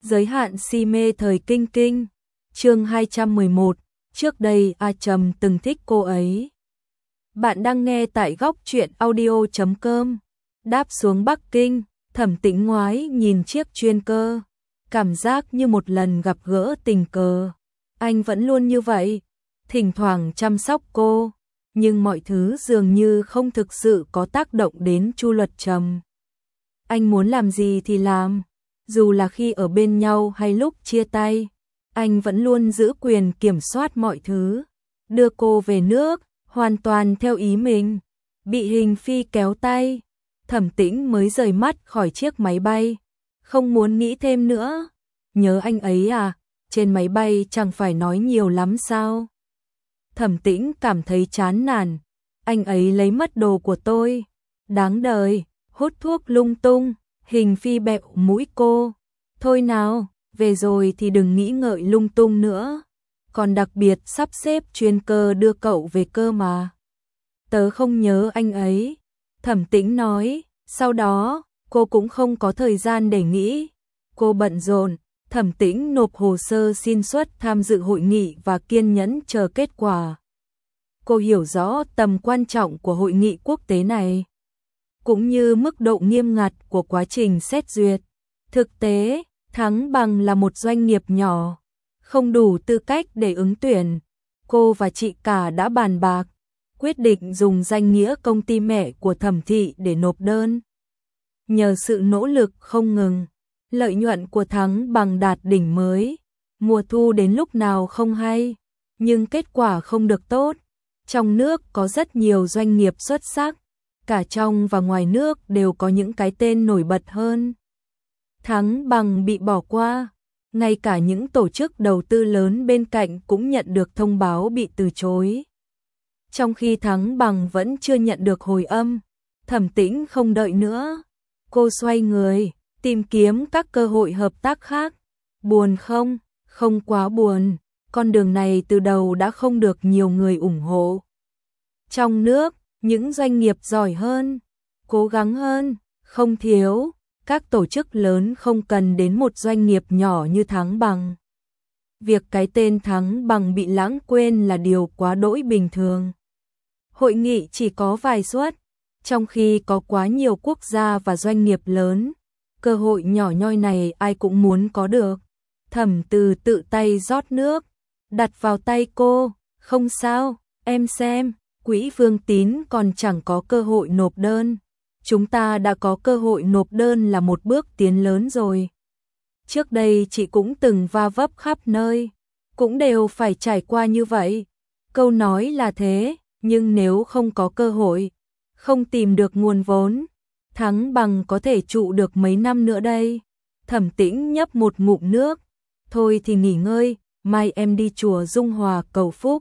Giới hạn si mê thời kinh kinh. Chương 211. Trước đây A Trầm từng thích cô ấy. Bạn đang nghe tại góc truyện audio.com. Đáp xuống Bắc Kinh, Thẩm Tĩnh ngoái nhìn chiếc chuyên cơ, cảm giác như một lần gặp gỡ tình cờ. Anh vẫn luôn như vậy, thỉnh thoảng chăm sóc cô, nhưng mọi thứ dường như không thực sự có tác động đến Chu Luật Trầm. Anh muốn làm gì thì làm, dù là khi ở bên nhau hay lúc chia tay, anh vẫn luôn giữ quyền kiểm soát mọi thứ, đưa cô về nước, hoàn toàn theo ý mình. Bị Hình Phi kéo tay, Thẩm Tĩnh mới rời mắt khỏi chiếc máy bay, không muốn nghĩ thêm nữa. Nhớ anh ấy à, trên máy bay chẳng phải nói nhiều lắm sao? Thẩm Tĩnh cảm thấy chán nản, anh ấy lấy mất đồ của tôi, đáng đời, hút thuốc lung tung. Hình Phi bẹo mũi cô, thôi nào, về rồi thì đừng nghĩ ngợi lung tung nữa, còn đặc biệt sắp xếp chuyên cơ đưa cậu về cơ mà. Tớ không nhớ anh ấy, Thẩm Tĩnh nói, sau đó, cô cũng không có thời gian để nghĩ, cô bận rộn. Thẩm Tĩnh nộp hồ sơ xin xuất tham dự hội nghị và kiên nhẫn chờ kết quả. Cô hiểu rõ tầm quan trọng của hội nghị quốc tế này, cũng như mức độ nghiêm ngặt của quá trình xét duyệt. Thực tế, Thắng Bằng là một doanh nghiệp nhỏ, không đủ tư cách để ứng tuyển. Cô và chị cả đã bàn bạc, quyết định dùng danh nghĩa công ty mẹ của Thẩm thị để nộp đơn. Nhờ sự nỗ lực không ngừng, lợi nhuận của Thắng Bằng đạt đỉnh mới, mùa thu đến lúc nào không hay, nhưng kết quả không được tốt. Trong nước có rất nhiều doanh nghiệp xuất sắc, cả trong và ngoài nước đều có những cái tên nổi bật hơn. Thắng Bằng bị bỏ qua, ngay cả những tổ chức đầu tư lớn bên cạnh cũng nhận được thông báo bị từ chối. Trong khi Thắng Bằng vẫn chưa nhận được hồi âm, Thẩm Tĩnh không đợi nữa, cô xoay người, tìm kiếm các cơ hội hợp tác khác. Buồn không? Không quá buồn, con đường này từ đầu đã không được nhiều người ủng hộ. Trong nước, những doanh nghiệp giỏi hơn, cố gắng hơn, không thiếu, các tổ chức lớn không cần đến một doanh nghiệp nhỏ như Thắng Bằng. Việc cái tên Thắng Bằng bị lãng quên là điều quá đỗi bình thường. Hội nghị chỉ có vài suất, trong khi có quá nhiều quốc gia và doanh nghiệp lớn, cơ hội nhỏ nhoi này ai cũng muốn có được. Thẩm Từ tự tay rót nước, đặt vào tay cô, không sao, em xem. Quỹ Vương Tín còn chẳng có cơ hội nộp đơn. Chúng ta đã có cơ hội nộp đơn là một bước tiến lớn rồi. Trước đây chị cũng từng va vấp khắp nơi, cũng đều phải trải qua như vậy. Câu nói là thế, nhưng nếu không có cơ hội, không tìm được nguồn vốn, Thắng Bằng có thể trụ được mấy năm nữa đây. Thẩm Tĩnh nhấp một ngụm nước, thôi thì nghỉ ngơi, mai em đi chùa Dung Hòa cầu phúc.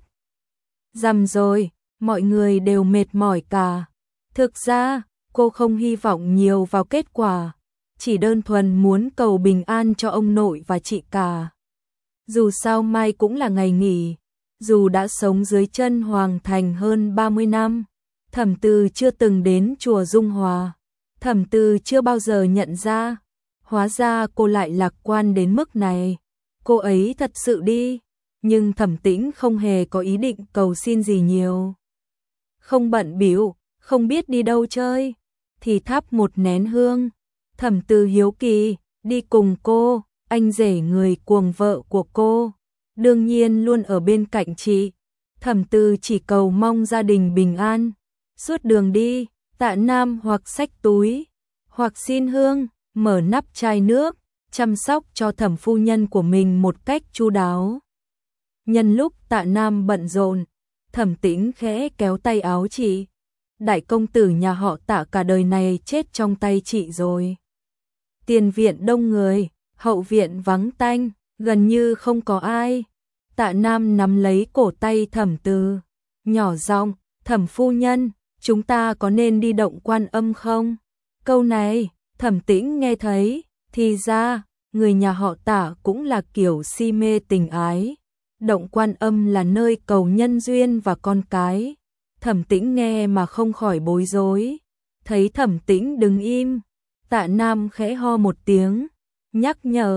Rằm rồi, mọi người đều mệt mỏi cả. Thực ra, cô không hy vọng nhiều vào kết quả, chỉ đơn thuần muốn cầu bình an cho ông nội và chị cả. Dù sao mai cũng là ngày nghỉ, dù đã sống dưới chân Hoàng Thành hơn 30 năm, Thẩm Từ chưa từng đến chùa Dung Hòa. Thẩm Từ chưa bao giờ nhận ra, hóa ra cô lại lạc quan đến mức này. Cô ấy thật sự đi, nhưng Thẩm Tĩnh không hề có ý định cầu xin gì nhiều. Không bận bịu, không biết đi đâu chơi, thì thắp một nén hương. Thẩm Từ hiếu kỳ, đi cùng cô, anh rể người cuồng vợ của cô, đương nhiên luôn ở bên cạnh chị. Thẩm Từ chỉ cầu mong gia đình bình an. Suốt đường đi, Tạ Nam hoặc xách túi, hoặc xin hương, mở nắp chai nước, chăm sóc cho Thẩm phu nhân của mình một cách chu đáo. Nhân lúc Tạ Nam bận rộn, Thẩm Tĩnh khẽ kéo tay áo chị. Đại công tử nhà họ Tạ cả đời này chết trong tay chị rồi. Tiền viện đông người, hậu viện vắng tanh, gần như không có ai. Tạ Nam nắm lấy cổ tay Thẩm Từ, nhỏ giọng, Thẩm phu nhân, chúng ta có nên đi Động Quan Âm không? Câu này, Thẩm Tĩnh nghe thấy, thì ra, người nhà họ Tạ cũng là kiểu si mê tình ái. Động Quan Âm là nơi cầu nhân duyên và con cái. Thẩm Tĩnh nghe mà không khỏi bối rối. Thấy Thẩm Tĩnh đứng im, Tạ Nam khẽ ho một tiếng, nhắc nhở,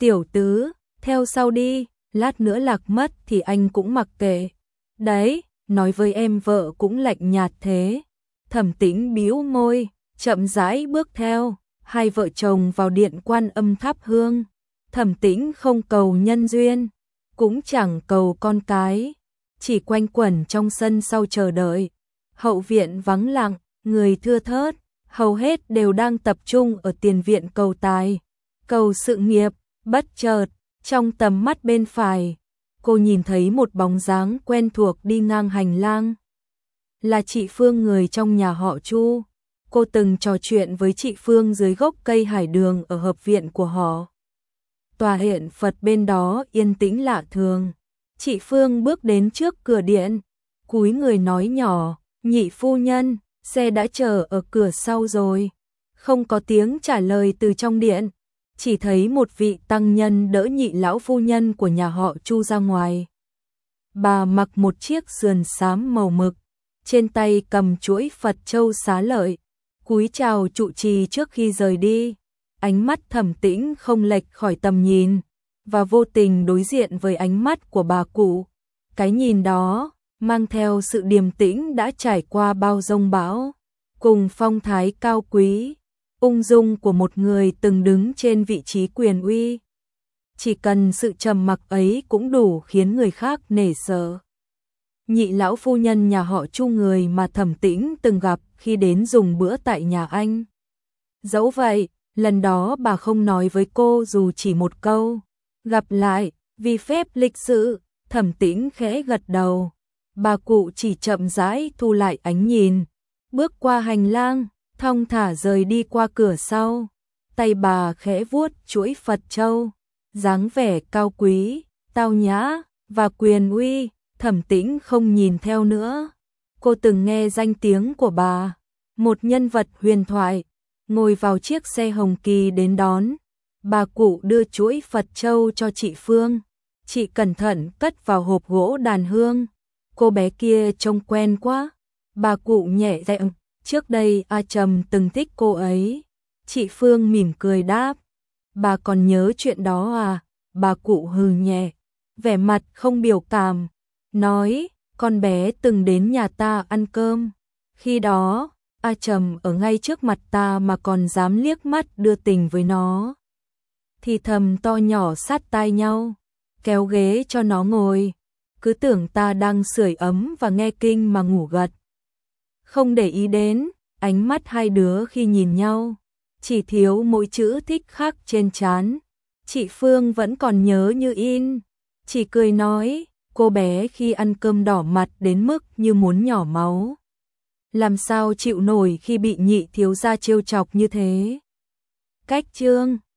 Tiểu tứ, theo sau đi, lát nữa lạc mất thì anh cũng mặc kệ. Đấy, nói với em vợ cũng lạnh nhạt thế. Thẩm Tĩnh bĩu môi, chậm rãi bước theo, hai vợ chồng vào điện Quan Âm thắp hương. Thẩm Tĩnh không cầu nhân duyên, cũng chẳng cầu con cái, chỉ quanh quẩn trong sân sau chờ đợi. Hậu viện vắng lặng, người thưa thớt, hầu hết đều đang tập trung ở tiền viện cầu tài, cầu sự nghiệp. Bất chợt, trong tầm mắt bên phải, cô nhìn thấy một bóng dáng quen thuộc đi ngang hành lang. Là chị Phương, người trong nhà họ Chu. Cô từng trò chuyện với chị Phương dưới gốc cây hải đường ở hợp viện của họ. Tòa hiện Phật bên đó yên tĩnh lạ thường. Chị Phương bước đến trước cửa điện, cúi người nói nhỏ, nhị phu nhân, xe đã chờ ở cửa sau rồi. Không có tiếng trả lời từ trong điện, chỉ thấy một vị tăng nhân đỡ nhị lão phu nhân của nhà họ Chu ra ngoài. Bà mặc một chiếc sườn xám màu mực, trên tay cầm chuỗi Phật châu xá lợi, cúi chào trụ trì trước khi rời đi. Ánh mắt Thẩm Tĩnh không lệch khỏi tầm nhìn, và vô tình đối diện với ánh mắt của bà cụ. Cái nhìn đó mang theo sự điềm tĩnh đã trải qua bao giông bão, cùng phong thái cao quý, ung dung của một người từng đứng trên vị trí quyền uy. Chỉ cần sự trầm mặc ấy cũng đủ khiến người khác nể sợ. Nhị lão phu nhân nhà họ Chu, người mà Thẩm Tĩnh từng gặp khi đến dùng bữa tại nhà anh. Dẫu vậy, lần đó bà không nói với cô dù chỉ một câu. Gặp lại, vì phép lịch sự, Thẩm Tĩnh khẽ gật đầu. Bà cụ chỉ chậm rãi thu lại ánh nhìn, bước qua hành lang, thong thả rời đi qua cửa sau. Tay bà khẽ vuốt chuỗi Phật châu, dáng vẻ cao quý, tao nhã và quyền uy. Thẩm Tĩnh không nhìn theo nữa. Cô từng nghe danh tiếng của bà, một nhân vật huyền thoại, ngồi vào chiếc xe hồng kỳ đến đón. Bà cụ đưa chuỗi Phật châu cho chị Phương, chị cẩn thận cất vào hộp gỗ đàn hương. Cô bé kia trông quen quá. Bà cụ nhẹ giọng, trước đây A Trầm từng thích cô ấy. Chị Phương mỉm cười đáp, bà còn nhớ chuyện đó à? Bà cụ hừ nhẹ, vẻ mặt không biểu cảm, nói, con bé từng đến nhà ta ăn cơm. Khi đó, A Trầm ở ngay trước mặt ta mà còn dám liếc mắt đưa tình với nó. Thì thầm to nhỏ sát tai nhau, kéo ghế cho nó ngồi, cứ tưởng ta đang sưởi ấm và nghe kinh mà ngủ gật. Không để ý đến ánh mắt hai đứa khi nhìn nhau, chỉ thiếu mỗi chữ thích khắc trên trán. Chị Phương vẫn còn nhớ như in, chỉ cười nói, cô bé khi ăn cơm đỏ mặt đến mức như muốn nhỏ máu. Làm sao chịu nổi khi bị nhị thiếu gia trêu chọc như thế. Cách chương